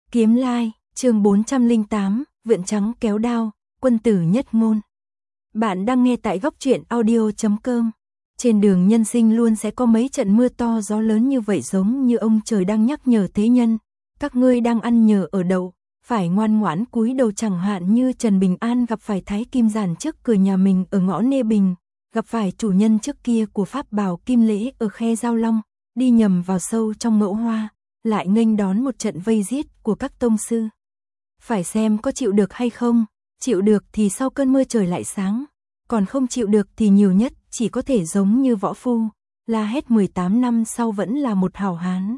Kiếm Lai, chương 408, Vượn Trắng kéo đao, quân tử nhất ngôn. Bạn đang nghe tại góc truyện audio.com. Trên đường nhân sinh luôn sẽ có mấy trận mưa to gió lớn như vậy, giống như ông trời đang nhắc nhở thế nhân. Các ngươi đang ăn nhờ ở đậu, phải ngoan ngoãn cúi đầu, chẳng hạn như Trần Bình An gặp phải Thái Kim Giản trước cửa nhà mình ở ngõ Nê Bình, gặp phải chủ nhân trước kia của pháp bảo Kim Lễ ở khe Giao Long, đi nhầm vào sâu trong mẫu hoa, lại nghênh đón một trận vây giết của các tông sư. Phải xem có chịu được hay không, chịu được thì sau cơn mưa trời lại sáng, còn không chịu được thì nhiều nhất chỉ có thể giống như võ phu, la hét 18 năm sau vẫn là một hảo hán.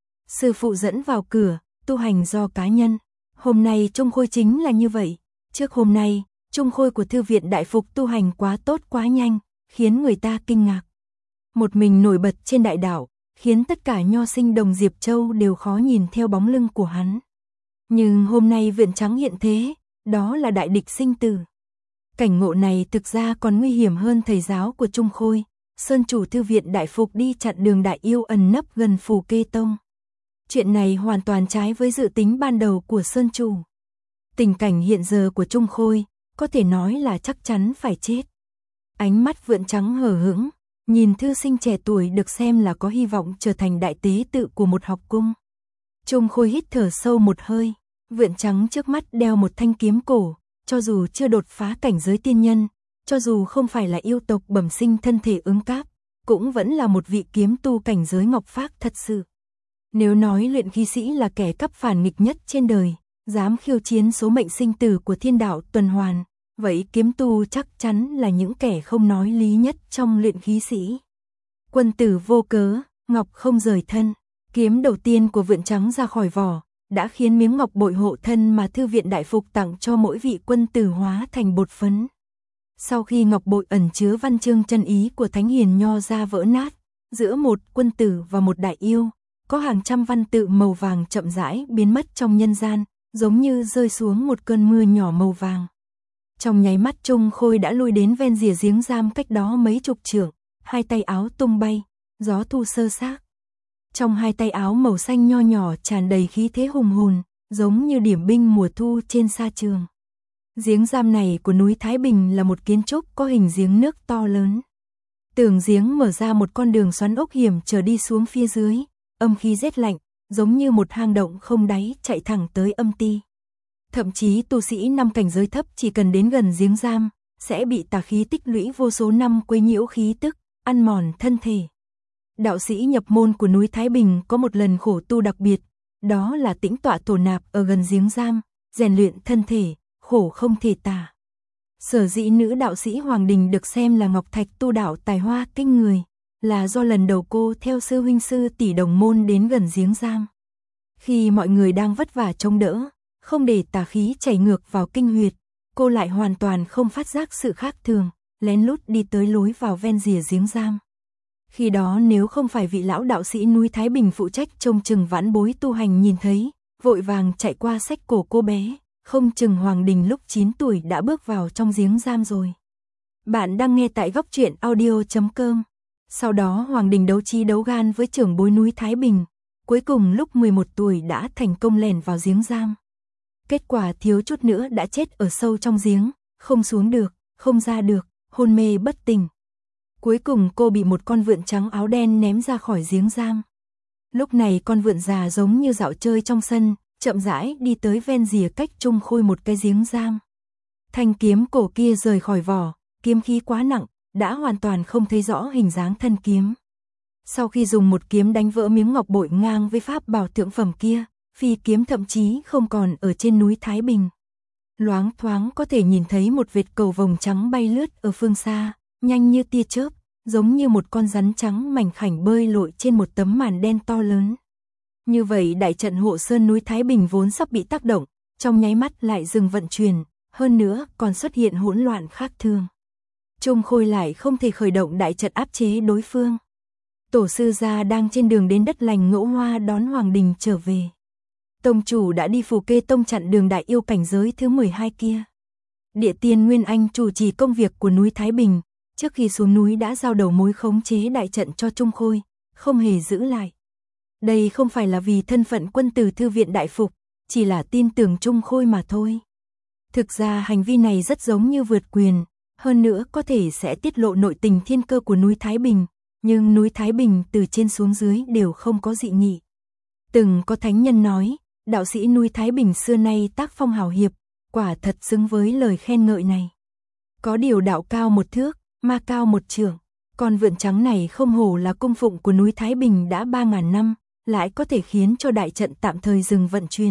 Sư phụ dẫn vào cửa, tu hành do cá nhân. Hôm nay Trung Khôi chính là như vậy. Trước hôm nay, Trung Khôi của Thư viện Đại Phục tu hành quá tốt quá nhanh, khiến người ta kinh ngạc. Một mình nổi bật trên đại đảo, khiến tất cả nho sinh Đồng Diệp Châu đều khó nhìn theo bóng lưng của hắn. Nhưng hôm nay Vượn Trắng hiện thế, đó là đại địch sinh tử. Cảnh ngộ này thực ra còn nguy hiểm hơn thầy giáo của Trung Khôi, Sơn chủ Thư viện Đại Phục đi chặn đường đại yêu ẩn nấp gần Phù Kê Tông. Chuyện này hoàn toàn trái với dự tính ban đầu của Sơn chủ. Tình cảnh hiện giờ của Trung Khôi, có thể nói là chắc chắn phải chết. Ánh mắt Vượn Trắng hờ hững, nhìn thư sinh trẻ tuổi được xem là có hy vọng trở thành đại tế tự của một học cung. Trung Khôi hít thở sâu một hơi, Vượn Trắng trước mắt đeo một thanh kiếm cổ, cho dù chưa đột phá cảnh giới tiên nhân, cho dù không phải là yêu tộc bẩm sinh thân thể ứng cáp, cũng vẫn là một vị kiếm tu cảnh giới ngọc phác thật sự. Nếu nói luyện khí sĩ là kẻ cắp phản nghịch nhất trên đời, dám khiêu chiến số mệnh sinh tử của thiên đạo tuần hoàn, vậy kiếm tu chắc chắn là những kẻ không nói lý nhất trong luyện khí sĩ. Quân tử vô cớ, ngọc không rời thân. Kiếm đầu tiên của Vượn Trắng ra khỏi vỏ, đã khiến miếng ngọc bội hộ thân mà Thư viện Đại Phục tặng cho mỗi vị quân tử hóa thành bột phấn. Sau khi ngọc bội ẩn chứa văn chương chân ý của Thánh Hiền Nho ra vỡ nát, giữa một quân tử và một đại yêu, có hàng trăm văn tự màu vàng chậm rãi biến mất trong nhân gian, giống như rơi xuống một cơn mưa nhỏ màu vàng. Trong nháy mắt Trung Khôi đã lui đến ven rìa giếng giam cách đó mấy chục trượng, hai tay áo tung bay, gió thu sơ xác. Trong hai tay áo màu xanh nho nhỏ tràn đầy khí thế hùng hồn, giống như điểm binh mùa thu trên sa trường. Giếng giam này của núi Thái Bình là một kiến trúc có hình giếng nước to lớn. Tường giếng mở ra một con đường xoắn ốc hiểm trở đi xuống phía dưới, âm khí rét lạnh, giống như một hang động không đáy chạy thẳng tới âm ti. Thậm chí tu sĩ năm cảnh giới thấp chỉ cần đến gần giếng giam, sẽ bị tà khí tích lũy vô số năm quấy nhiễu khí tức, ăn mòn thân thể. Đạo sĩ nhập môn của núi Thái Bình có một lần khổ tu đặc biệt, đó là tĩnh tọa thổ nạp ở gần giếng giam, rèn luyện thân thể, khổ không thể tả. Sở dĩ nữ đạo sĩ Hoàng Đình được xem là ngọc thạch tu đạo tài hoa kinh người, là do lần đầu cô theo sư huynh sư tỷ đồng môn đến gần giếng giam. Khi mọi người đang vất vả chống đỡ, không để tà khí chảy ngược vào kinh huyệt, cô lại hoàn toàn không phát giác sự khác thường, lén lút đi tới lối vào ven rìa giếng giam. Khi đó nếu không phải vị lão đạo sĩ núi Thái Bình phụ trách trông chừng vãn bối tu hành nhìn thấy, vội vàng chạy qua xách cổ cô bé, không chừng Hoàng Đình lúc 9 tuổi đã bước vào trong giếng giam rồi. Bạn đang nghe tại góc truyện audio.com. Sau đó Hoàng Đình đấu trí đấu gan với trưởng bối núi Thái Bình, cuối cùng lúc 11 tuổi đã thành công lẻn vào giếng giam. Kết quả thiếu chút nữa đã chết ở sâu trong giếng, không xuống được, không ra được, hôn mê bất tỉnh. Cuối cùng cô bị một con vượn trắng áo đen ném ra khỏi giếng giam. Lúc này con vượn già giống như dạo chơi trong sân, chậm rãi đi tới ven rìa cách Trung Khôi một cái giếng giam. Thanh kiếm cổ kia rời khỏi vỏ, kiếm khí quá nặng, đã hoàn toàn không thấy rõ hình dáng thân kiếm. Sau khi dùng một kiếm đánh vỡ miếng ngọc bội ngang với pháp bảo thượng phẩm kia, phi kiếm thậm chí không còn ở trên núi Thái Bình. Loáng thoáng có thể nhìn thấy một vệt cầu vồng trắng bay lướt ở phương xa, nhanh như tia chớp, giống như một con rắn trắng mảnh khảnh bơi lội trên một tấm màn đen to lớn. Như vậy đại trận hộ sơn núi Thái Bình vốn sắp bị tác động, trong nháy mắt lại dừng vận chuyển, hơn nữa còn xuất hiện hỗn loạn khác thường. Trung Khôi lại không thể khởi động đại trận áp chế đối phương. Tổ sư gia đang trên đường đến đất lành Ngẫu Hoa đón Hoàng Đình trở về. Tông chủ đã đi Phù Kê Tông chặn đường đại yêu cảnh giới thứ 12 kia. Địa tiên Nguyên Anh chủ trì công việc của núi Thái Bình, trước khi xuống núi đã giao đầu mối khống chế đại trận cho Trung Khôi, không hề giữ lại. Đây không phải là vì thân phận quân tử Thư viện Đại Phục, chỉ là tin tưởng Chung Khôi mà thôi. Thực ra hành vi này rất giống như vượt quyền, hơn nữa có thể sẽ tiết lộ nội tình thiên cơ của núi Thái Bình, nhưng núi Thái Bình từ trên xuống dưới đều không có dị nghị. Từng có thánh nhân nói, đạo sĩ núi Thái Bình xưa nay tác phong hào hiệp, quả thật xứng với lời khen ngợi này. Có điều đạo cao một thước, ma cao một trượng, con vượn trắng này không hổ là cung phụng của núi Thái Bình đã 3.000 năm, lại có thể khiến cho đại trận tạm thời dừng vận chuyển.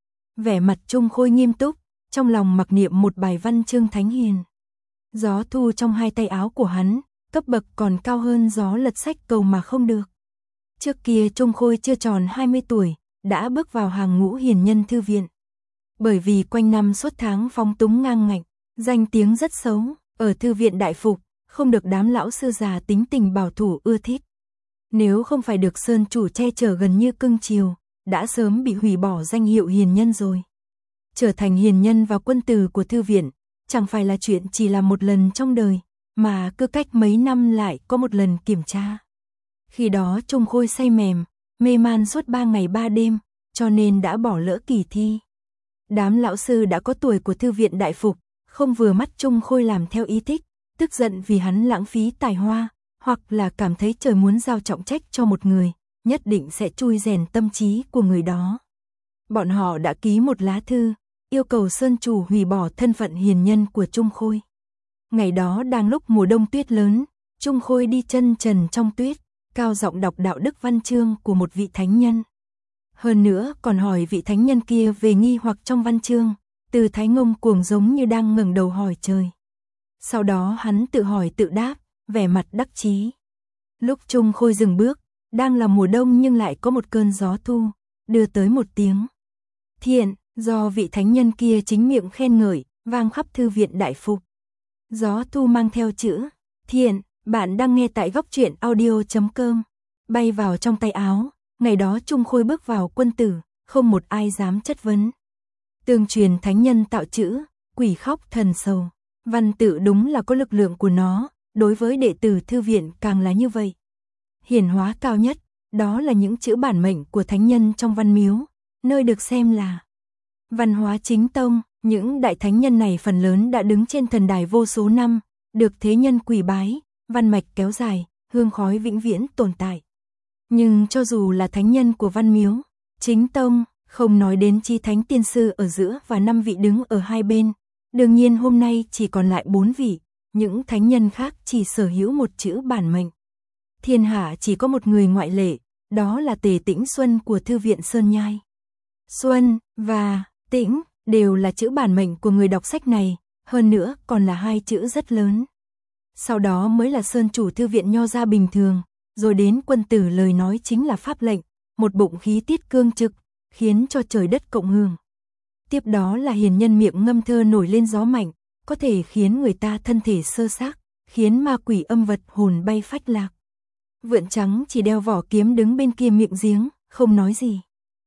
Vẻ mặt Chung Khôi nghiêm túc, trong lòng mặc niệm một bài văn chương thánh hiền. Gió thu trong hai tay áo của hắn, cấp bậc còn cao hơn gió lật sách cầu mà không được. Trước kia Chung Khôi chưa tròn 20 tuổi, đã bước vào hàng ngũ hiền nhân thư viện. Bởi vì quanh năm suốt tháng phóng túng ngang ngạnh, danh tiếng rất xấu, ở thư viện đại phục, không được đám lão sư già tính tình bảo thủ ưa thích. Nếu không phải được Sơn chủ che chở gần như cưng chiều, đã sớm bị hủy bỏ danh hiệu hiền nhân rồi. Trở thành hiền nhân và quân tử của thư viện, chẳng phải là chuyện chỉ là một lần trong đời, mà cứ cách mấy năm lại có một lần kiểm tra. Khi đó Chung Khôi say mềm, mê man suốt 3 ngày 3 đêm, cho nên đã bỏ lỡ kỳ thi. Đám lão sư đã có tuổi của thư viện đại phục, không vừa mắt Chung Khôi làm theo ý thích, tức giận vì hắn lãng phí tài hoa, hoặc là cảm thấy trời muốn giao trọng trách cho một người, nhất định sẽ chui rèn tâm trí của người đó. Bọn họ đã ký một lá thư, yêu cầu Sơn chủ hủy bỏ thân phận hiền nhân của Chung Khôi. Ngày đó đang lúc mùa đông tuyết lớn, Chung Khôi đi chân trần trong tuyết, cao giọng đọc đạo đức văn chương của một vị thánh nhân. Hơn nữa còn hỏi vị thánh nhân kia về nghi hoặc trong văn chương, từ Thái Ngông cuồng giống như đang ngẩng đầu hỏi trời. Sau đó hắn tự hỏi tự đáp, vẻ mặt đắc chí. Lúc Chung Khôi dừng bước, đang là mùa đông nhưng lại có một cơn gió thu, đưa tới một tiếng thiện, do vị thánh nhân kia chính miệng khen ngợi, vang khắp thư viện đại phục. Gió thu mang theo chữ thiện, bạn đang nghe tại góc truyện audio.com, bay vào trong tay áo. Ngày đó Chung Khôi bước vào quân tử, không một ai dám chất vấn. Tương truyền thánh nhân tạo chữ, quỷ khóc thần sầu. Văn tự đúng là có lực lượng của nó, đối với đệ tử thư viện càng là như vậy. Hiển hóa cao nhất, đó là những chữ bản mệnh của thánh nhân trong văn miếu, nơi được xem là văn hóa chính tông. Những đại thánh nhân này phần lớn đã đứng trên thần đài vô số năm, được thế nhân quỳ bái, văn mạch kéo dài, hương khói vĩnh viễn tồn tại. Nhưng cho dù là thánh nhân của văn miếu, chính tông, không nói đến chi thánh tiên sư ở giữa và 5 vị đứng ở hai bên, đương nhiên hôm nay chỉ còn lại 4 vị, những thánh nhân khác chỉ sở hữu một chữ bản mệnh. Thiên hạ chỉ có một người ngoại lệ, đó là Tề Tĩnh Xuân của thư viện Sơn Nhai. Xuân và Tĩnh đều là chữ bản mệnh của người đọc sách này, hơn nữa còn là hai chữ rất lớn. Sau đó mới là Sơn chủ thư viện nho gia bình thường, rồi đến quân tử lời nói chính là pháp lệnh, một bụng khí tiết cương trực, khiến cho trời đất cộng hưởng. Tiếp đó là hiền nhân miệng ngâm thơ nổi lên gió mạnh, có thể khiến người ta thân thể sơ xác, khiến ma quỷ âm vật hồn bay phách lạc. Vượn trắng chỉ đeo vỏ kiếm đứng bên kia miệng giếng, không nói gì.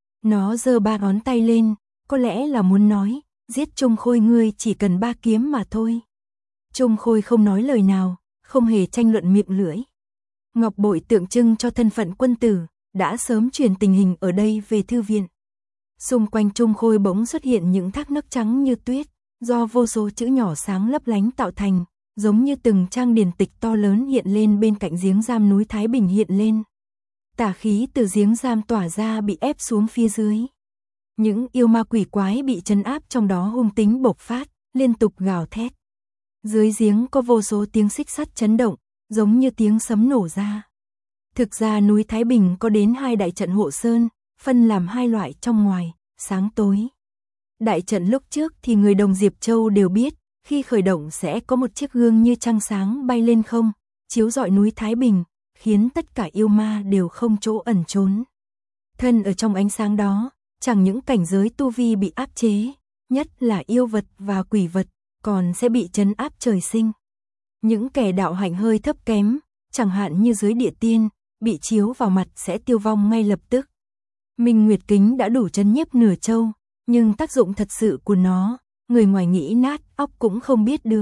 Nó giơ 3 ngón tay lên, có lẽ là muốn nói, giết Chung Khôi ngươi chỉ cần 3 kiếm mà thôi. Chung Khôi không nói lời nào, không hề tranh luận miệng lưỡi. Ngọc bội tượng trưng cho thân phận quân tử, đã sớm truyền tình hình ở đây về thư viện. Xung quanh Chung Khôi bỗng xuất hiện những thác nước trắng như tuyết, do vô số chữ nhỏ sáng lấp lánh tạo thành, giống như từng trang điển tịch to lớn hiện lên bên cạnh giếng giam núi Thái Bình hiện lên. Tà khí từ giếng giam tỏa ra bị ép xuống phía dưới. Những yêu ma quỷ quái bị trấn áp trong đó hung tính bộc phát, liên tục gào thét. Dưới giếng có vô số tiếng xích sắt chấn động, giống như tiếng sấm nổ ra. Thực ra núi Thái Bình có đến 2 đại trận hộ sơn, phân làm 2 loại trong ngoài, sáng tối. Đại trận lúc trước thì người Đồng Diệp Châu đều biết, khi khởi động sẽ có một chiếc gương như trăng sáng bay lên không, chiếu rọi núi Thái Bình, khiến tất cả yêu ma đều không chỗ ẩn trốn. Thân ở trong ánh sáng đó, chẳng những cảnh giới tu vi bị áp chế, nhất là yêu vật và quỷ vật, còn sẽ bị trấn áp trời sinh. Những kẻ đạo hạnh hơi thấp kém, chẳng hạn như dưới địa tiên, bị chiếu vào mặt sẽ tiêu vong ngay lập tức. Minh Nguyệt Kính đã đủ trấn nhiếp nửa châu, nhưng tác dụng thật sự của nó, người ngoài nghĩ nát óc cũng không biết được.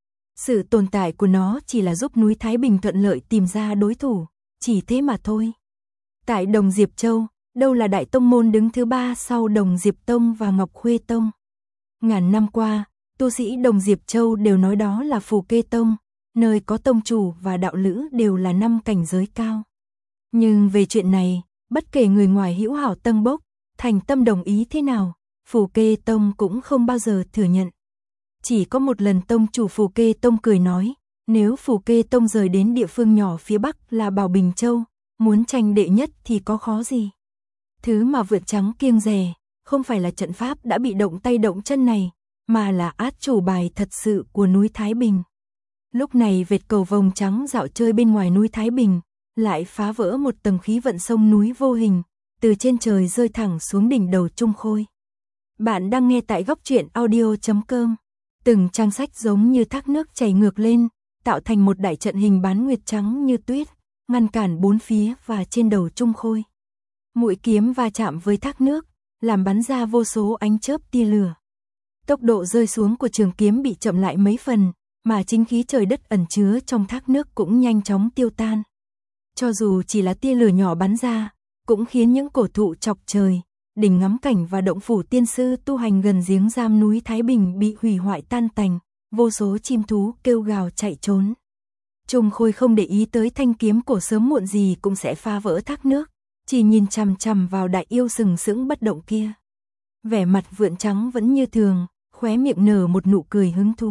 Sự tồn tại của nó chỉ là giúp núi Thái Bình thuận lợi tìm ra đối thủ, chỉ thế mà thôi. Tại Đồng Diệp Châu, đâu là đại tông môn đứng thứ 3 sau Đồng Diệp Tông và Ngọc Khuê Tông. Ngàn năm qua, tu sĩ Đồng Diệp Châu đều nói đó là Phù Kê Tông, nơi có tông chủ và đạo lữ đều là 5 cảnh giới cao. Nhưng về chuyện này, bất kể người ngoài hữu hảo tân bốc, thành tâm đồng ý thế nào, Phù Kê Tông cũng không bao giờ thừa nhận. Chỉ có một lần tông chủ Phù Kê Tông cười nói, nếu Phù Kê Tông rời đến địa phương nhỏ phía Bắc là Bảo Bình Châu, muốn tranh đệ nhất thì có khó gì. Thứ mà Vượn Trắng kiêng dè, không phải là trận pháp đã bị động tay động chân này, mà là át chủ bài thật sự của núi Thái Bình. Lúc này vệt cầu vồng trắng dạo chơi bên ngoài núi Thái Bình, lại phá vỡ một tầng khí vận sông núi vô hình, từ trên trời rơi thẳng xuống đỉnh đầu Trung Khôi. Bạn đang nghe tại góc truyện audio.com. Từng trang sách giống như thác nước chảy ngược lên, tạo thành một đại trận hình bán nguyệt trắng như tuyết, ngăn cản bốn phía và trên đầu Trung Khôi. Mũi kiếm va chạm với thác nước, làm bắn ra vô số ánh chớp tia lửa. Tốc độ rơi xuống của trường kiếm bị chậm lại mấy phần, mà chính khí trời đất ẩn chứa trong thác nước cũng nhanh chóng tiêu tan. Cho dù chỉ là tia lửa nhỏ bắn ra, cũng khiến những cổ thụ chọc trời, đỉnh ngắm cảnh và động phủ tiên sư tu hành gần giếng giam núi Thái Bình bị hủy hoại tan tành, vô số chim thú kêu gào chạy trốn. Trung Khôi không để ý tới thanh kiếm cổ sớm muộn gì cũng sẽ phá vỡ thác nước, chỉ nhìn chằm chằm vào đại yêu sừng sững bất động kia. Vẻ mặt Vượn Trắng vẫn như thường, khóe miệng nở một nụ cười hứng thú.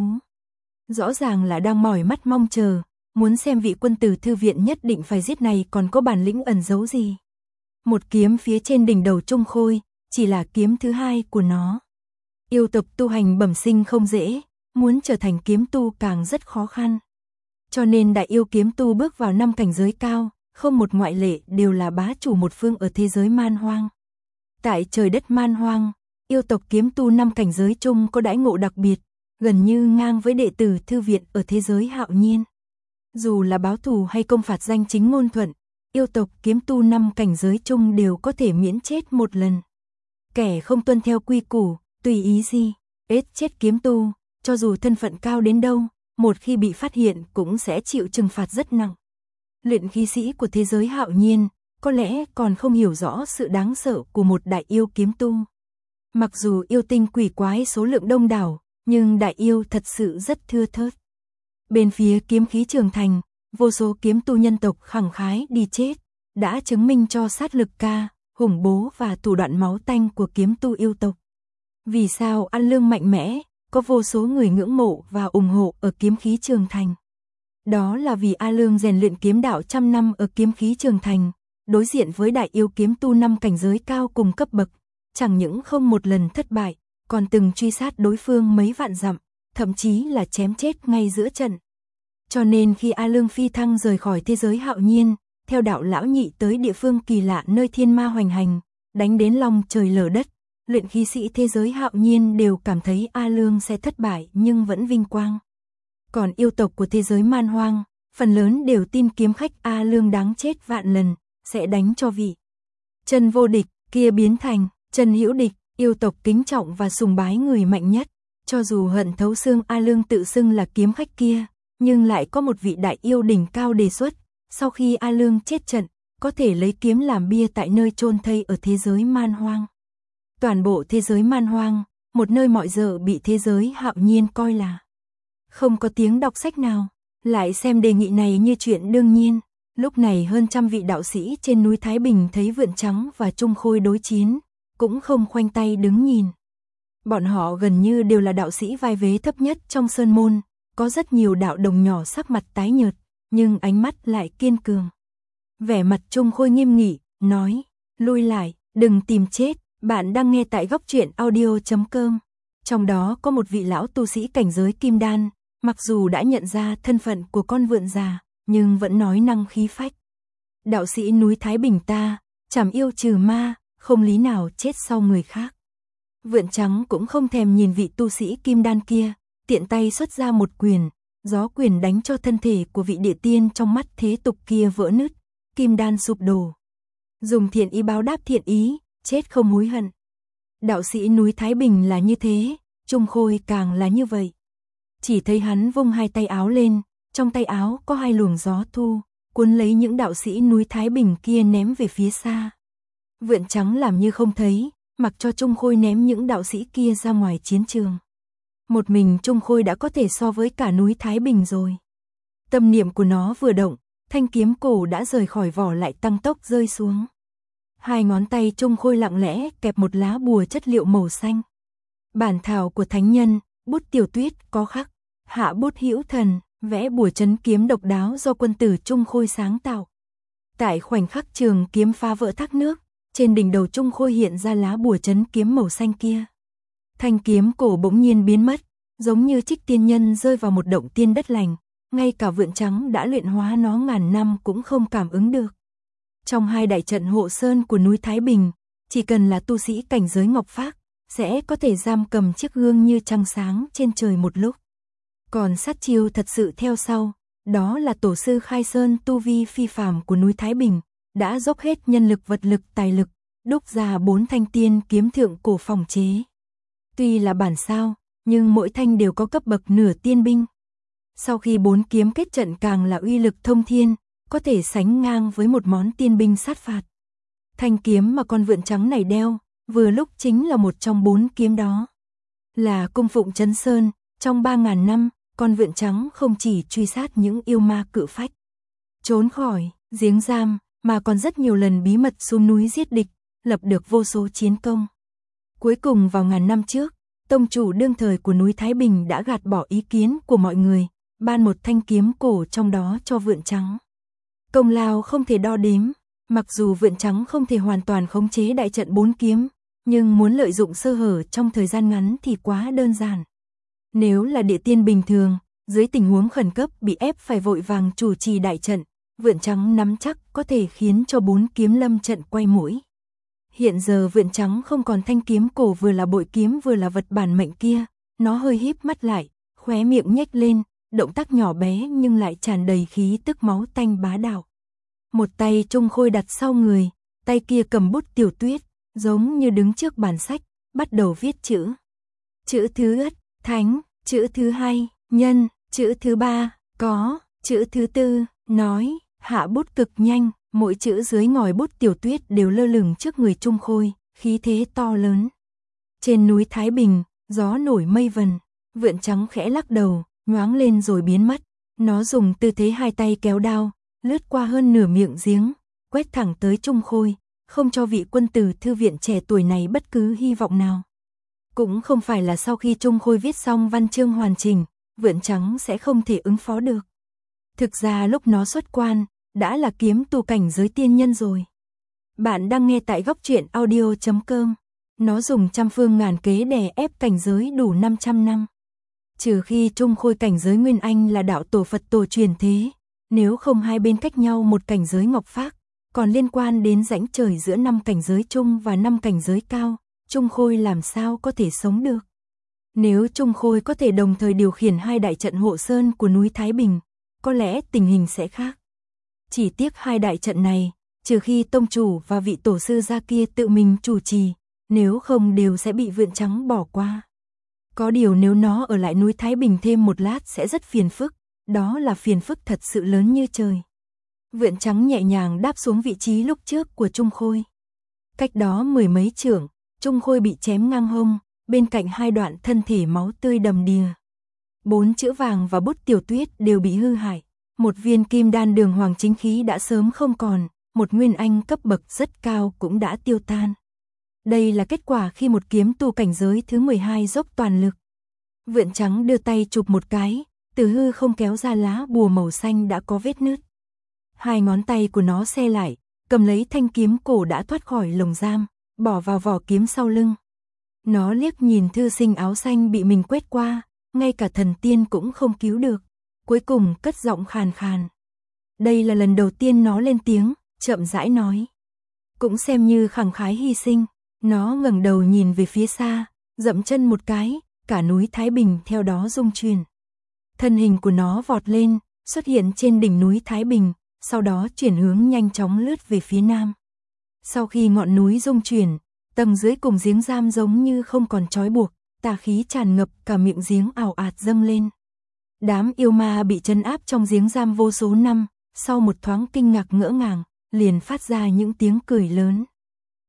Rõ ràng là đang mỏi mắt mong chờ, muốn xem vị quân tử thư viện nhất định phải giết này còn có bản lĩnh ẩn giấu gì. Một kiếm phía trên đỉnh đầu Trung Khôi, chỉ là kiếm thứ 2 của nó. Yêu tộc tu hành bẩm sinh không dễ, muốn trở thành kiếm tu càng rất khó khăn. Cho nên đại yêu kiếm tu bước vào 5 cảnh giới cao, không một ngoại lệ đều là bá chủ một phương ở thế giới man hoang. Tại trời đất man hoang, yêu tộc kiếm tu 5 cảnh giới chung có đãi ngộ đặc biệt, gần như ngang với đệ tử thư viện ở thế giới Hạo Nhiên. Dù là báo thù hay công phạt danh chính ngôn thuận, yêu tộc kiếm tu 5 cảnh giới chung đều có thể miễn chết một lần. Kẻ không tuân theo quy củ, tùy ý gì, ết chết kiếm tu, cho dù thân phận cao đến đâu, một khi bị phát hiện cũng sẽ chịu trừng phạt rất nặng. Luyện khí sĩ của thế giới Hạo Nhiên, có lẽ còn không hiểu rõ sự đáng sợ của một đại yêu kiếm tu. Mặc dù yêu tinh quỷ quái số lượng đông đảo, nhưng đại yêu thật sự rất thưa thớt. Bên phía kiếm khí Trường Thành, vô số kiếm tu nhân tộc khẳng khái đi chết, đã chứng minh cho sát lực ca, hùng bố và thủ đoạn máu tanh của kiếm tu yêu tộc. Vì sao An Lương mạnh mẽ, có vô số người ngưỡng mộ và ủng hộ ở kiếm khí Trường Thành? Đó là vì A Lương rèn luyện kiếm đạo trăm năm ở kiếm khí Trường Thành, đối diện với đại yêu kiếm tu 5 cảnh giới cao cùng cấp bậc, chẳng những không một lần thất bại, còn từng truy sát đối phương mấy vạn dặm, thậm chí là chém chết ngay giữa trận. Cho nên khi A Lương phi thăng rời khỏi thế giới Hạo Nhiên, theo đạo lão nhị tới địa phương kỳ lạ nơi thiên ma hoành hành, đánh đến long trời lở đất, luyện khí sĩ thế giới Hạo Nhiên đều cảm thấy A Lương sẽ thất bại nhưng vẫn vinh quang. Còn yêu tộc của thế giới man hoang, phần lớn đều tin kiếm khách A Lương đáng chết vạn lần, sẽ đánh cho vị chân vô địch kia biến thành chân hữu địch. Yêu tộc kính trọng và sùng bái người mạnh nhất, cho dù hận thấu xương A Lương tự xưng là kiếm khách kia, nhưng lại có một vị đại yêu đỉnh cao đề xuất, sau khi A Lương chết trận, có thể lấy kiếm làm bia tại nơi chôn thây ở thế giới man hoang. Toàn bộ thế giới man hoang, một nơi mọi giờ bị thế giới Hạo Nhiên coi là không có tiếng đọc sách nào, lại xem đề nghị này như chuyện đương nhiên. Lúc này hơn trăm vị đạo sĩ trên núi Thái Bình thấy Vượn Trắng và Trung Khôi đối chiến, cũng không khoanh tay đứng nhìn. Bọn họ gần như đều là đạo sĩ vai vế thấp nhất trong sơn môn, có rất nhiều đạo đồng nhỏ sắc mặt tái nhợt, nhưng ánh mắt lại kiên cường. Vẻ mặt Trung Khôi nghiêm nghị, nói, lui lại, đừng tìm chết, bạn đang nghe tại góc truyện audio.com. Trong đó có một vị lão tu sĩ cảnh giới kim đan, mặc dù đã nhận ra thân phận của con vượn già, nhưng vẫn nói năng khí phách. Đạo sĩ núi Thái Bình ta, trảm yêu trừ ma, không lý nào chết sau người khác. Vượn Trắng cũng không thèm nhìn vị tu sĩ kim đan kia, tiện tay xuất ra một quyền, gió quyền đánh cho thân thể của vị địa tiên trong mắt thế tục kia vỡ nứt, kim đan sụp đổ. Dùng thiện ý báo đáp thiện ý, chết không hối hận. Đạo sĩ núi Thái Bình là như thế, Trung Khôi càng là như vậy. Chỉ thấy hắn vung hai tay áo lên, trong tay áo có hai luồng gió thu, cuốn lấy những đạo sĩ núi Thái Bình kia ném về phía xa. Vượn Trắng làm như không thấy, mặc cho Trung Khôi ném những đạo sĩ kia ra ngoài chiến trường. Một mình Trung Khôi đã có thể so với cả núi Thái Bình rồi. Tâm niệm của nó vừa động, thanh kiếm cổ đã rời khỏi vỏ lại tăng tốc rơi xuống. Hai ngón tay Trung Khôi lặng lẽ kẹp một lá bùa chất liệu màu xanh. Bản thảo của thánh nhân, bút Tiểu Tuyết có khắc, hạ bút hữu thần, vẽ bùa trấn kiếm độc đáo do quân tử Trung Khôi sáng tạo. Tại khoảnh khắc trường kiếm phá vỡ thác nước, trên đỉnh đầu Trung Khôi hiện ra lá bùa trấn kiếm màu xanh kia. Thanh kiếm cổ bỗng nhiên biến mất, giống như Trích Tiên Nhân rơi vào một động tiên đất lành, ngay cả Vượn Trắng đã luyện hóa nó ngàn năm cũng không cảm ứng được. Trong hai đại trận hộ sơn của núi Thái Bình, chỉ cần là tu sĩ cảnh giới Ngọc Phác, sẽ có thể giam cầm chiếc gương như trăng sáng trên trời một lúc. Còn sát chiêu thật sự theo sau, đó là tổ sư Khai Sơn tu vi phi phàm của núi Thái Bình, đã dốc hết nhân lực vật lực tài lực, đúc ra 4 thanh tiên kiếm thượng cổ phòng chế. Tuy là bản sao, nhưng mỗi thanh đều có cấp bậc nửa tiên binh. Sau khi 4 kiếm kết trận càng là uy lực thông thiên, có thể sánh ngang với một món tiên binh sát phạt. Thanh kiếm mà con Vượn Trắng này đeo, vừa lúc chính là một trong 4 kiếm đó. Là cung phụng Trấn Sơn, trong 3.000 năm, con Vượn Trắng không chỉ truy sát những yêu ma cự phách, trốn khỏi giếng giam, mà còn rất nhiều lần bí mật xuống núi giết địch, lập được vô số chiến công. Cuối cùng vào ngàn năm trước, tông chủ đương thời của núi Thái Bình đã gạt bỏ ý kiến của mọi người, ban một thanh kiếm cổ trong đó cho Vượn Trắng. Công lao không thể đo đếm, mặc dù Vượn Trắng không thể hoàn toàn khống chế đại trận 4 kiếm, nhưng muốn lợi dụng sơ hở trong thời gian ngắn thì quá đơn giản. Nếu là địa tiên bình thường, dưới tình huống khẩn cấp bị ép phải vội vàng chủ trì đại trận, Vượn Trắng nắm chắc có thể khiến cho 4 kiếm lâm trận quay mũi. Hiện giờ Vượn Trắng không còn thanh kiếm cổ vừa là bội kiếm vừa là vật bản mệnh kia, nó hơi híp mắt lại, khóe miệng nhếch lên, động tác nhỏ bé nhưng lại tràn đầy khí tức máu tanh bá đạo. Một tay Trung Khôi đặt sau người, tay kia cầm bút Tiểu Tuyết, giống như đứng trước bản sách, bắt đầu viết chữ. Chữ thứ nhất, thánh, chữ thứ hai, nhân, chữ thứ ba, có, chữ thứ tư, nói, hạ bút cực nhanh, mỗi chữ dưới ngòi bút Tiểu Tuyết đều lơ lửng trước người Trung Khôi, khí thế to lớn. Trên núi Thái Bình, gió nổi mây vần, Vượn Trắng khẽ lắc đầu, nhoáng lên rồi biến mất. Nó dùng tư thế hai tay kéo đao, lướt qua hơn nửa miệng giếng, quét thẳng tới Trung Khôi, không cho vị quân tử thư viện trẻ tuổi này bất cứ hy vọng nào. Cũng không phải là sau khi Trung Khôi viết xong văn chương hoàn chỉnh, Vượn Trắng sẽ không thể ứng phó được. Thực ra lúc nó xuất quan, đã là kiếm tu cảnh giới tiên nhân rồi. Bạn đang nghe tại góc truyện audio.com. Nó dùng trăm phương ngàn kế đè ép cảnh giới đủ 500 năm. Trừ khi Trung Khôi cảnh giới Nguyên Anh là đạo tổ Phật tổ truyền thế, nếu không hai bên cách nhau một cảnh giới Ngọc Phác, còn liên quan đến rãnh trời giữa 5 cảnh giới trung và 5 cảnh giới cao, Trung Khôi làm sao có thể sống được. Nếu Trung Khôi có thể đồng thời điều khiển hai đại trận hộ sơn của núi Thái Bình, có lẽ tình hình sẽ khác. Chỉ tiếc hai đại trận này, trừ khi tông chủ và vị tổ sư gia kia tự mình chủ trì, nếu không đều sẽ bị Vượn Trắng bỏ qua. Có điều nếu nó ở lại núi Thái Bình thêm một lát sẽ rất phiền phức, đó là phiền phức thật sự lớn như trời. Vượn Trắng nhẹ nhàng đáp xuống vị trí lúc trước của Trung Khôi. Cách đó 10 mấy trượng, Trung Khôi bị chém ngang hông, bên cạnh hai đoạn thân thể máu tươi đầm đìa. 4 chữ vàng và bút Tiểu Tuyết đều bị hư hại. Một viên kim đan đường hoàng chính khí đã sớm không còn, một nguyên anh cấp bậc rất cao cũng đã tiêu tan. Đây là kết quả khi một kiếm tu cảnh giới thứ 12 dốc toàn lực. Vượn Trắng đưa tay chụp một cái, từ hư không kéo ra lá bùa màu xanh đã có vết nứt. Hai ngón tay của nó xe lại, cầm lấy thanh kiếm cổ đã thoát khỏi lồng giam, bỏ vào vỏ kiếm sau lưng. Nó liếc nhìn thư sinh áo xanh bị mình quét qua, ngay cả thần tiên cũng không cứu được. Cuối cùng cất giọng khàn khàn. Đây là lần đầu tiên nó lên tiếng, chậm rãi nói. Cũng xem như khẳng khái hy sinh. Nó ngẩng đầu nhìn về phía xa, dậm chân một cái, cả núi Thái Bình theo đó rung chuyển. Thân hình của nó vọt lên, xuất hiện trên đỉnh núi Thái Bình, sau đó chuyển hướng nhanh chóng lướt về phía nam. Sau khi ngọn núi rung chuyển, tầng dưới cùng giếng giam giống như không còn trói buộc, tà khí tràn ngập cả miệng giếng ào ạt dâng lên. Đám yêu ma bị trấn áp trong giếng giam vô số năm, sau một thoáng kinh ngạc ngỡ ngàng, liền phát ra những tiếng cười lớn.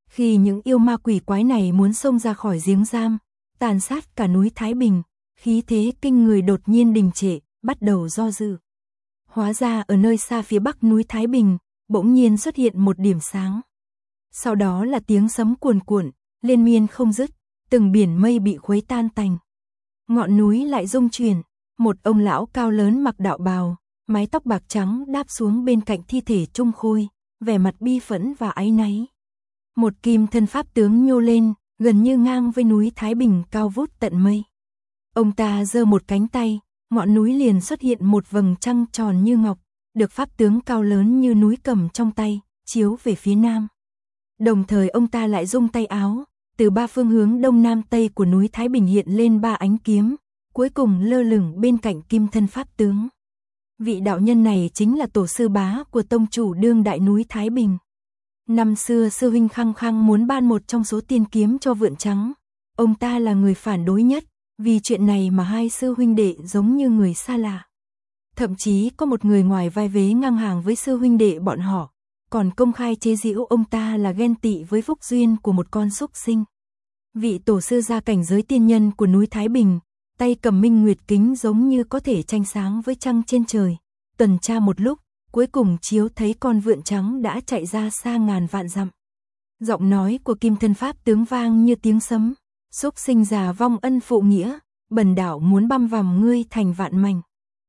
Khi những yêu ma quỷ quái này muốn xông ra khỏi giếng giam, tàn sát cả núi Thái Bình, khí thế kinh người đột nhiên đình trệ, bắt đầu do dự. Hóa ra ở nơi xa phía bắc núi Thái Bình, bỗng nhiên xuất hiện một điểm sáng. Sau đó là tiếng sấm cuồn cuộn, liên miên không dứt, từng biển mây bị khuấy tan tành. Ngọn núi lại rung chuyển, một ông lão cao lớn mặc đạo bào, mái tóc bạc trắng đáp xuống bên cạnh thi thể Trung Khôi, vẻ mặt bi phẫn và áy náy. Một kim thân pháp tướng nhô lên, gần như ngang với núi Thái Bình cao vút tận mây. Ông ta giơ một cánh tay, ngọn núi liền xuất hiện một vầng trăng tròn như ngọc, được pháp tướng cao lớn như núi cầm trong tay, chiếu về phía nam. Đồng thời ông ta lại rung tay áo, từ ba phương hướng đông nam tây của núi Thái Bình hiện lên ba ánh kiếm, cuối cùng lơ lửng bên cạnh kim thân pháp tướng. Vị đạo nhân này chính là tổ sư bá của tông chủ đương đại núi Thái Bình. Năm xưa sư huynh khăng khăng muốn ban một trong số tiên kiếm cho Vượn Trắng. Ông ta là người phản đối nhất, vì chuyện này mà hai sư huynh đệ giống như người xa lạ. Thậm chí có một người ngoài vai vế ngang hàng với sư huynh đệ bọn họ, còn công khai chế giễu ông ta là ghen tị với phúc duyên của một con súc sinh. Vị tổ sư gia cảnh giới tiên nhân của núi Thái Bình, tay cầm minh nguyệt kính giống như có thể tranh sáng với trăng trên trời, tuần tra một lúc, cuối cùng chiếu thấy con vượn trắng đã chạy ra xa ngàn vạn dặm. Giọng nói của kim thân pháp tướng vang như tiếng sấm, súc sinh già vong ân phụ nghĩa, bần đạo muốn băm vằm ngươi thành vạn mảnh.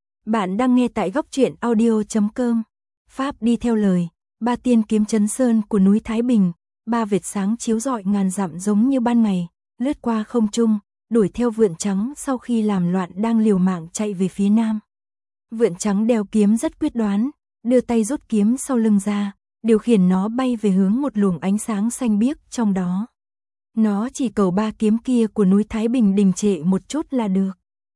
Bạn đang nghe tại góc truyện audio.com. Pháp đi theo lời, ba tiên kiếm chấn sơn của núi Thái Bình, ba vệt sáng chiếu rọi ngàn dặm giống như ban ngày, lướt qua không trung, đuổi theo vượn trắng sau khi làm loạn đang liều mạng chạy về phía nam. Vượn trắng đeo kiếm rất quyết đoán, đưa tay rút kiếm sau lưng ra, điều khiển nó bay về hướng một luồng ánh sáng xanh biếc trong đó. Nó chỉ cầu ba kiếm kia của núi Thái Bình đình trệ một chút là được.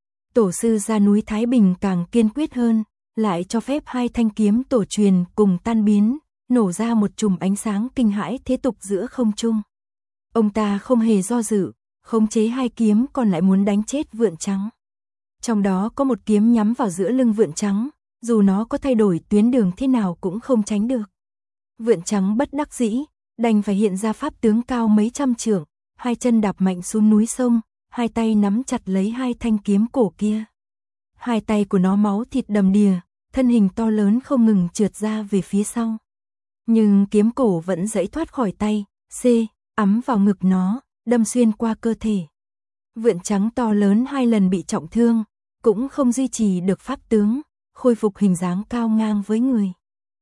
Tổ sư gia núi Thái Bình càng kiên quyết hơn, lại cho phép hai thanh kiếm tổ truyền cùng tan biến, nổ ra một chùm ánh sáng kinh hãi thế tục giữa không trung. Ông ta không hề do dự, khống chế hai kiếm còn lại muốn đánh chết vượn trắng. Trong đó có một kiếm nhắm vào giữa lưng vượn trắng, dù nó có thay đổi tuyến đường thế nào cũng không tránh được. Vượn trắng bất đắc dĩ, đành phải hiện ra pháp tướng cao mấy trăm trượng, hai chân đạp mạnh xuống núi sông, hai tay nắm chặt lấy hai thanh kiếm cổ kia. Hai tay của nó máu thịt đầm đìa, thân hình to lớn không ngừng trượt ra về phía sau. Nhưng kiếm cổ vẫn giãy thoát khỏi tay, ắm vào ngực nó, đâm xuyên qua cơ thể. Vượn trắng to lớn hai lần bị trọng thương, cũng không duy trì được pháp tướng, khôi phục hình dáng cao ngang với người.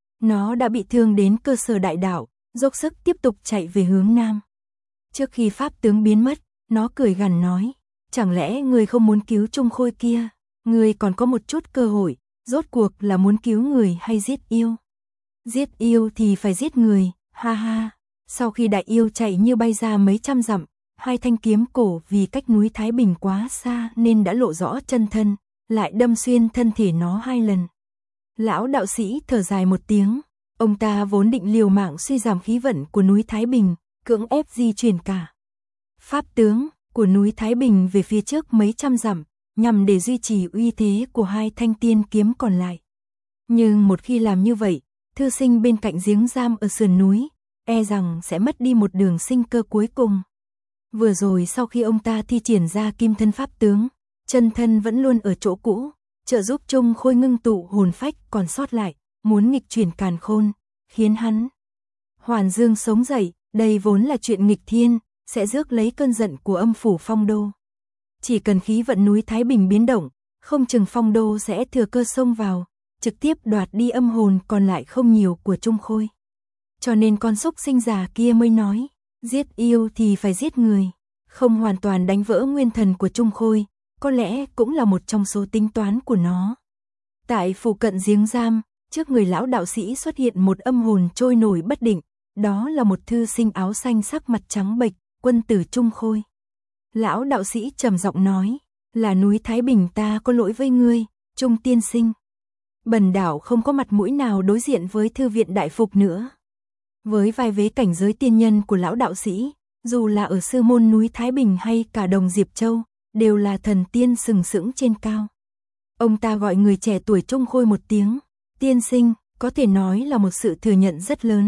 Nó đã bị thương đến cơ sở đại đạo, dốc sức tiếp tục chạy về hướng nam. Trước khi pháp tướng biến mất, nó cười gằn nói, chẳng lẽ người không muốn cứu Trung Khôi kia, người còn có một chút cơ hội, rốt cuộc là muốn cứu người hay giết yêu? Giết yêu thì phải giết người, ha ha. Sau khi đại yêu chạy như bay ra mấy trăm dặm, hai thanh kiếm cổ vì cách núi Thái Bình quá xa nên đã lộ rõ chân thân, lại đâm xuyên thân thể nó hai lần. Lão đạo sĩ thở dài một tiếng, ông ta vốn định liều mạng suy giảm khí vận của núi Thái Bình, cưỡng ép di chuyển cả pháp tướng của núi Thái Bình về phía trước mấy trăm dặm, nhằm để duy trì uy thế của hai thanh tiên kiếm còn lại. Nhưng một khi làm như vậy, thư sinh bên cạnh giếng giam ở sườn núi, e rằng sẽ mất đi một đường sinh cơ cuối cùng. Vừa rồi sau khi ông ta thi triển ra kim thân pháp tướng, chân thân vẫn luôn ở chỗ cũ, trợ giúp Trung Khôi ngưng tụ hồn phách còn sót lại, muốn nghịch chuyển càn khôn, khiến hắn hoàn dương sống dậy, đây vốn là chuyện nghịch thiên, sẽ rước lấy cơn giận của âm phủ Phong Đô. Chỉ cần khí vận núi Thái Bình biến động, không chừng Phong Đô sẽ thừa cơ xông vào, trực tiếp đoạt đi âm hồn còn lại không nhiều của Trung Khôi. Cho nên con súc sinh già kia mới nói, giết yêu thì phải giết người, không hoàn toàn đánh vỡ nguyên thần của Trung Khôi, có lẽ cũng là một trong số tính toán của nó. Tại phụ cận giếng giam, trước người lão đạo sĩ xuất hiện một âm hồn trôi nổi bất định, đó là một thư sinh áo xanh sắc mặt trắng bệch, quân tử Trung Khôi. Lão đạo sĩ trầm giọng nói, là núi Thái Bình ta có lỗi với ngươi, Trung tiên sinh. Bần đạo không có mặt mũi nào đối diện với thư viện đại phục nữa. Với vai vế cảnh giới tiên nhân của lão đạo sĩ, dù là ở sư môn núi Thái Bình hay cả đồng Diệp Châu, đều là thần tiên sừng sững trên cao. Ông ta gọi người trẻ tuổi Trung Khôi một tiếng, tiên sinh, có thể nói là một sự thừa nhận rất lớn.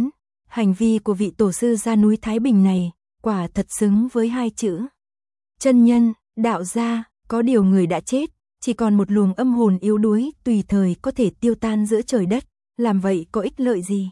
Hành vi của vị tổ sư ra núi Thái Bình này, quả thật xứng với hai chữ. Chân nhân, đạo gia, có điều người đã chết, chỉ còn một luồng âm hồn yếu đuối tùy thời có thể tiêu tan giữa trời đất, làm vậy có ích lợi gì?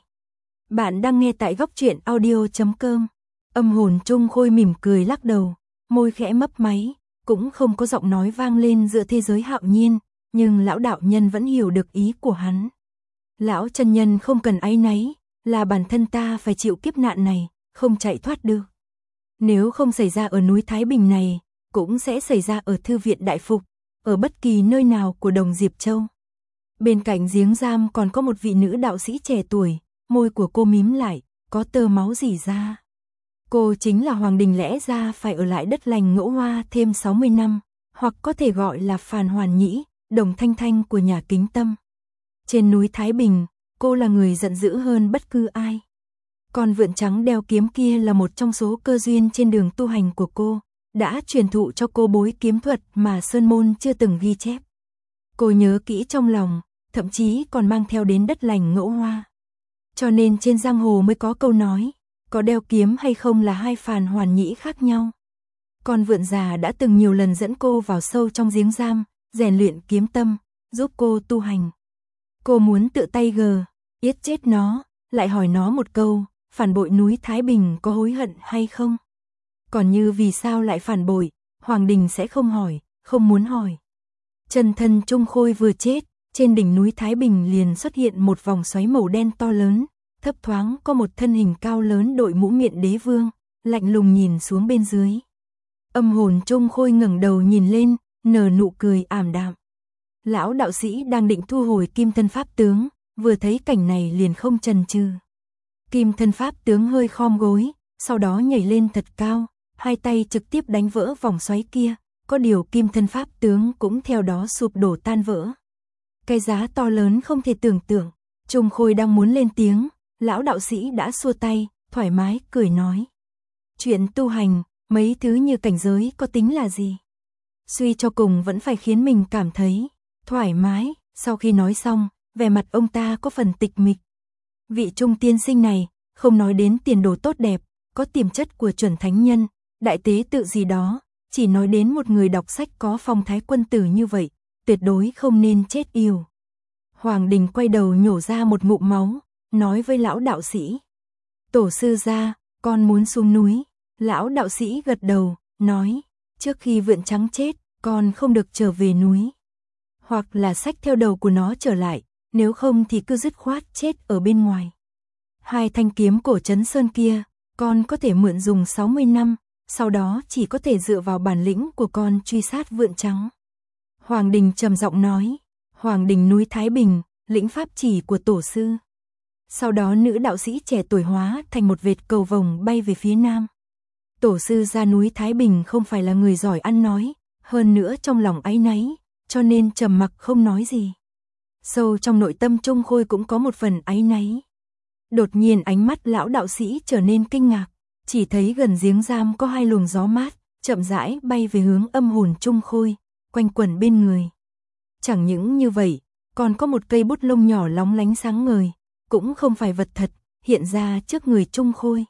Bạn đang nghe tại góc truyện audio.com. Âm hồn Trung Khôi mỉm cười lắc đầu, môi khẽ mấp máy, cũng không có giọng nói vang lên giữa thế giới hạo nhiên, nhưng lão đạo nhân vẫn hiểu được ý của hắn. Lão chân nhân không cần áy náy, là bản thân ta phải chịu kiếp nạn này, không chạy thoát được. Nếu không xảy ra ở núi Thái Bình này, cũng sẽ xảy ra ở Thư viện Đại Phục, ở bất kỳ nơi nào của Đồng Diệp Châu. Bên cạnh giếng giam còn có một vị nữ đạo sĩ trẻ tuổi, môi của cô mím lại, có tơ máu rỉ ra. Cô chính là Hoàng Đình, lẽ ra phải ở lại đất lành Ngẫu Hoa thêm 60 năm, hoặc có thể gọi là Phàn Hoàn Nhĩ, đồng thanh thanh của nhà Kính Tâm. Trên núi Thái Bình, cô là người giận dữ hơn bất cứ ai. Con vượn trắng đeo kiếm kia là một trong số cơ duyên trên đường tu hành của cô, đã truyền thụ cho cô bối kiếm thuật mà Sơn Môn chưa từng ghi chép. Cô nhớ kỹ trong lòng, thậm chí còn mang theo đến đất lành Ngẫu Hoa. Cho nên trên giang hồ mới có câu nói, có đeo kiếm hay không là hai Phàn Hoàn Nhĩ khác nhau. Con vượn già đã từng nhiều lần dẫn cô vào sâu trong giếng giam, rèn luyện kiếm tâm, giúp cô tu hành. Cô muốn tự tay yết chết nó, lại hỏi nó một câu, phản bội núi Thái Bình có hối hận hay không? Còn như vì sao lại phản bội, Hoàng Đình sẽ không hỏi, không muốn hỏi. Chân thân Trung Khôi vừa chết, trên đỉnh núi Thái Bình liền xuất hiện một vòng xoáy màu đen to lớn, thấp thoáng có một thân hình cao lớn đội mũ miện đế vương, lạnh lùng nhìn xuống bên dưới. Âm hồn Trung Khôi ngẩng đầu nhìn lên, nở nụ cười ảm đạm. Lão đạo sĩ đang định thu hồi kim thân pháp tướng, vừa thấy cảnh này liền không chần chừ. Kim thân pháp tướng hơi khom gối, sau đó nhảy lên thật cao, hai tay trực tiếp đánh vỡ vòng xoáy kia, có điều kim thân pháp tướng cũng theo đó sụp đổ tan vỡ. Cái giá to lớn không thể tưởng tượng, Trung Khôi đang muốn lên tiếng, lão đạo sĩ đã xua tay, thoải mái cười nói. Chuyện tu hành, mấy thứ như cảnh giới có tính là gì? Suy cho cùng vẫn phải khiến mình cảm thấy thoải mái. Sau khi nói xong, vẻ mặt ông ta có phần tịch mịch. Vị Trung tiên sinh này, không nói đến tiền đồ tốt đẹp, có tiềm chất của chuẩn thánh nhân, đại tế tự gì đó, chỉ nói đến một người đọc sách có phong thái quân tử như vậy, tuyệt đối không nên chết yểu. Hoàng Đình quay đầu nhổ ra một ngụm máu, nói với lão đạo sĩ. Tổ sư gia, con muốn xuống núi. Lão đạo sĩ gật đầu, nói, trước khi vượn trắng chết, con không được trở về núi. Hoặc là xách theo đầu của nó trở lại, nếu không thì cứ dứt khoát chết ở bên ngoài. Hai thanh kiếm cổ trấn sơn kia, con có thể mượn dùng 60 năm, sau đó chỉ có thể dựa vào bản lĩnh của con truy sát vượn trắng. Hoàng Đình trầm giọng nói, Hoàng Đình núi Thái Bình, lĩnh pháp chỉ của tổ sư. Sau đó nữ đạo sĩ trẻ tuổi hóa thành một vệt cầu vồng bay về phía nam. Tổ sư ra núi Thái Bình không phải là người giỏi ăn nói, hơn nữa trong lòng áy náy, cho nên trầm mặc không nói gì. Sâu trong nội tâm Trung Khôi cũng có một phần áy náy. Đột nhiên ánh mắt lão đạo sĩ trở nên kinh ngạc, chỉ thấy gần giếng giam có hai luồng gió mát, chậm rãi bay về hướng âm hồn Trung Khôi, quanh quẩn bên người. Chẳng những như vậy, còn có một cây bút lông nhỏ lóng lánh sáng ngời, cũng không phải vật thật, hiện ra trước người Trung Khôi.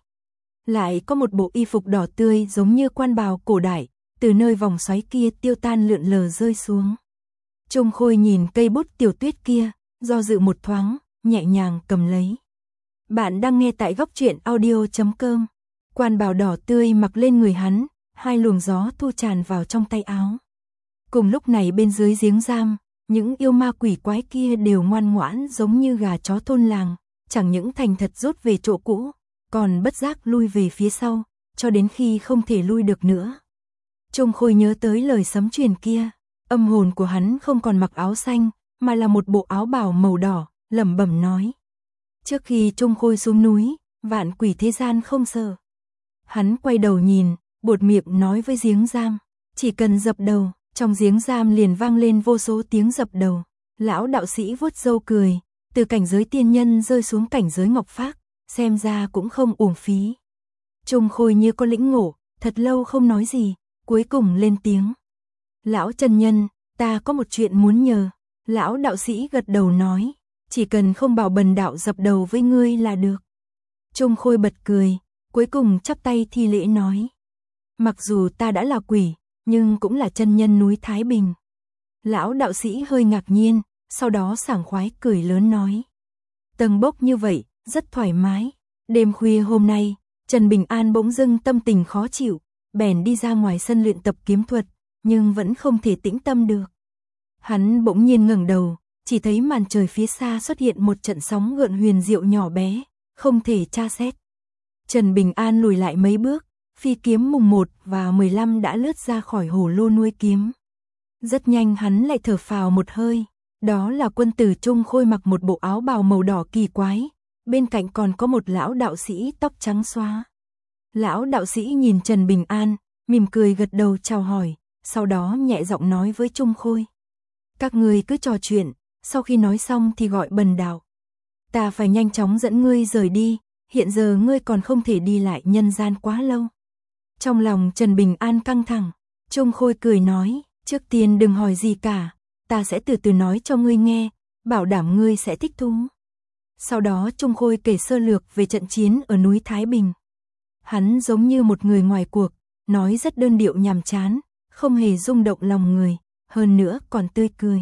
Lại có một bộ y phục đỏ tươi giống như quan bào cổ đại, từ nơi vòng xoáy kia tiêu tan lượn lờ rơi xuống. Trung Khôi nhìn cây bút tiểu tuyết kia, do dự một thoáng, nhẹ nhàng cầm lấy. Bạn đang nghe tại góc truyện audio.com. Quan bào đỏ tươi mặc lên người hắn, hai luồng gió thu tràn vào trong tay áo. Cùng lúc này bên dưới giếng giam, những yêu ma quỷ quái kia đều ngoan ngoãn giống như gà chó thôn làng, chẳng những thành thật rút về chỗ cũ, còn bất giác lui về phía sau, cho đến khi không thể lui được nữa. Trung Khôi nhớ tới lời sấm truyền kia, âm hồn của hắn không còn mặc áo xanh, mà là một bộ áo bào màu đỏ, lẩm bẩm nói. Trước khi Trung Khôi xuống núi, vạn quỷ thế gian không sợ. Hắn quay đầu nhìn, buột miệng nói với giếng giam, chỉ cần dập đầu, trong giếng giam liền vang lên vô số tiếng dập đầu. Lão đạo sĩ vuốt râu cười, từ cảnh giới tiên nhân rơi xuống cảnh giới ngọc phác, xem ra cũng không uổng phí. Trung Khôi như có lĩnh ngộ, thật lâu không nói gì, cuối cùng lên tiếng. Lão chân nhân, ta có một chuyện muốn nhờ. Lão đạo sĩ gật đầu nói, chỉ cần không bảo bần đạo dập đầu với ngươi là được. Trung Khôi bật cười, cuối cùng chắp tay thi lễ nói. Mặc dù ta đã là quỷ, nhưng cũng là chân nhân núi Thái Bình. Lão đạo sĩ hơi ngạc nhiên, sau đó sảng khoái cười lớn nói. Tầng bốc như vậy, rất thoải mái. Đêm khuya hôm nay, Trần Bình An bỗng dưng tâm tình khó chịu, bèn đi ra ngoài sân luyện tập kiếm thuật, nhưng vẫn không thể tĩnh tâm được. Hắn bỗng nhiên ngẩng đầu, chỉ thấy màn trời phía xa xuất hiện một trận sóng gợn huyền diệu nhỏ bé, không thể tra xét. Trần Bình An lùi lại mấy bước, phi kiếm mùng 1 và 15 đã lướt ra khỏi hồ lô nuôi kiếm. Rất nhanh hắn lại thở phào một hơi, đó là quân tử Trung Khôi mặc một bộ áo bào màu đỏ kỳ quái, bên cạnh còn có một lão đạo sĩ tóc trắng xóa. Lão đạo sĩ nhìn Trần Bình An, mỉm cười gật đầu chào hỏi, sau đó nhẹ giọng nói với Trung Khôi. Các ngươi cứ trò chuyện, sau khi nói xong thì gọi bần đạo. Ta phải nhanh chóng dẫn ngươi rời đi, hiện giờ ngươi còn không thể đi lại nhân gian quá lâu. Trong lòng Trần Bình An căng thẳng, Trung Khôi cười nói, trước tiên đừng hỏi gì cả, ta sẽ từ từ nói cho ngươi nghe, bảo đảm ngươi sẽ thích thú. Sau đó Trung Khôi kể sơ lược về trận chiến ở núi Thái Bình. Hắn giống như một người ngoài cuộc, nói rất đơn điệu nhàm chán, không hề rung động lòng người, hơn nữa còn tươi cười.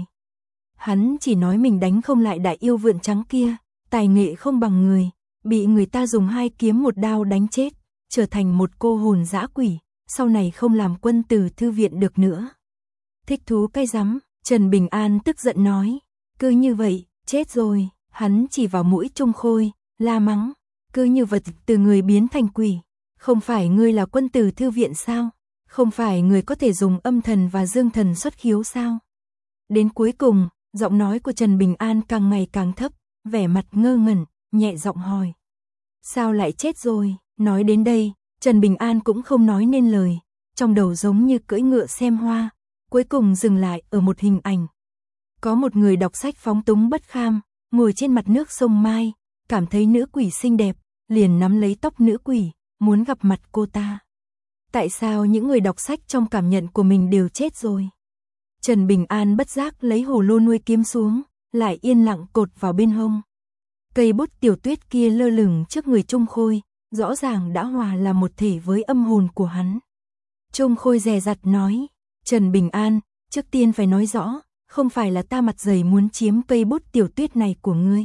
Hắn chỉ nói mình đánh không lại đại yêu vượn trắng kia, tài nghệ không bằng người, bị người ta dùng 2 kiếm 1 đao đánh chết, trở thành một cô hồn dã quỷ, sau này không làm quân tử thư viện được nữa. Thích thú cái rắm, Trần Bình An tức giận nói, cứ như vậy, chết rồi, hắn chỉ vào mũi Trung Khôi, la mắng, cứ như vật từ người biến thành quỷ, không phải ngươi là quân tử thư viện sao, không phải người có thể dùng âm thần và dương thần xuất khiếu sao. Đến cuối cùng, giọng nói của Trần Bình An càng ngày càng thấp, vẻ mặt ngơ ngẩn, nhẹ giọng hỏi. Sao lại chết rồi? Nói đến đây, Trần Bình An cũng không nói nên lời, trong đầu giống như cưỡi ngựa xem hoa, cuối cùng dừng lại ở một hình ảnh. Có một người đọc sách phóng túng bất kham, ngồi trên mặt nước sông Mai, cảm thấy nữ quỷ xinh đẹp, liền nắm lấy tóc nữ quỷ, muốn gặp mặt cô ta. Tại sao những người đọc sách trong cảm nhận của mình đều chết rồi? Trần Bình An bất giác lấy hồ lô nuôi kiếm xuống, lại yên lặng cột vào bên hông. Cây bút tiểu tuyết kia lơ lửng trước người Trung Khôi, rõ ràng đã hòa là một thể với âm hồn của hắn. Trung Khôi dè dặt nói, Trần Bình An, trước tiên phải nói rõ, không phải là ta mặt dày muốn chiếm cây bút tiểu tuyết này của ngươi.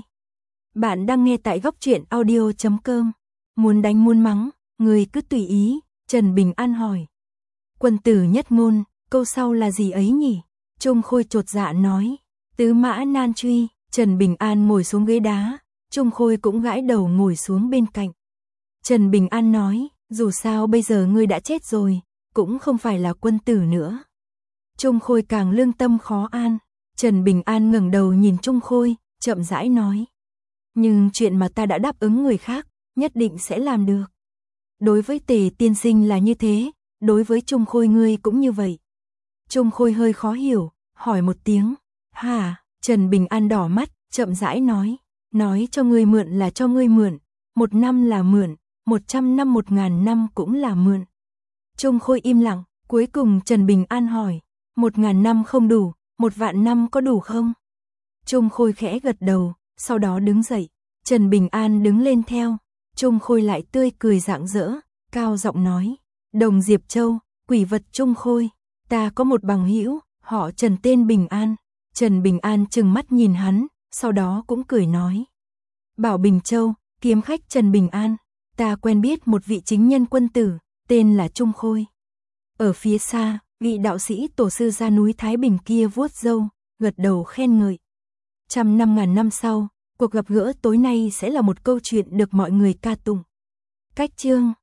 Bạn đang nghe tại góc truyện audio.com, muốn đánh muốn mắng, ngươi cứ tùy ý, Trần Bình An hỏi. Quân tử nhất ngôn, câu sau là gì ấy nhỉ? Trung Khôi chột dạ nói, tứ mã nan truy. Trần Bình An ngồi xuống ghế đá, Trung Khôi cũng gãi đầu ngồi xuống bên cạnh. Trần Bình An nói, dù sao bây giờ ngươi đã chết rồi, cũng không phải là quân tử nữa. Trung Khôi càng lương tâm khó an, Trần Bình An ngẩng đầu nhìn Trung Khôi, chậm rãi nói. Nhưng chuyện mà ta đã đáp ứng người khác, nhất định sẽ làm được. Đối với Tề tiên sinh là như thế, đối với Trung Khôi ngươi cũng như vậy. Trung Khôi hơi khó hiểu, hỏi một tiếng, hả? Trần Bình An đỏ mắt, chậm rãi nói cho ngươi mượn là cho ngươi mượn, 1 năm là mượn, 100 năm 1000 năm cũng là mượn. Trung Khôi im lặng, cuối cùng Trần Bình An hỏi, 1000 năm không đủ, 1.000.000 năm có đủ không? Trung Khôi khẽ gật đầu, sau đó đứng dậy, Trần Bình An đứng lên theo, Trung Khôi lại tươi cười rạng rỡ, cao giọng nói, Đồng Diệp Châu, quỷ vật Trung Khôi, ta có một bằng hữu, họ Trần tên Bình An. Trần Bình An trừng mắt nhìn hắn, sau đó cũng cười nói. Bảo Bình Châu, kiếm khách Trần Bình An, ta quen biết một vị chính nhân quân tử, tên là Trung Khôi. Ở phía xa, vị đạo sĩ tổ sư ra núi Thái Bình kia vuốt râu, gật đầu khen ngợi. 100 năm ngàn năm sau, cuộc gặp gỡ tối nay sẽ là một câu chuyện được mọi người ca tụng. Cách chương